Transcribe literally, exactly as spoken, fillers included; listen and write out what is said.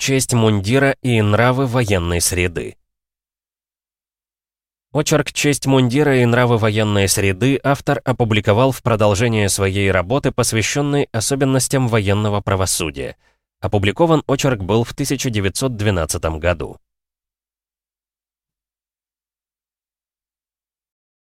Честь мундира и нравы военной среды. Очерк «Честь мундира и нравы военной среды» автор опубликовал в продолжение своей работы, посвященной особенностям военного правосудия. Опубликован очерк был в тысяча девятьсот двенадцатом году.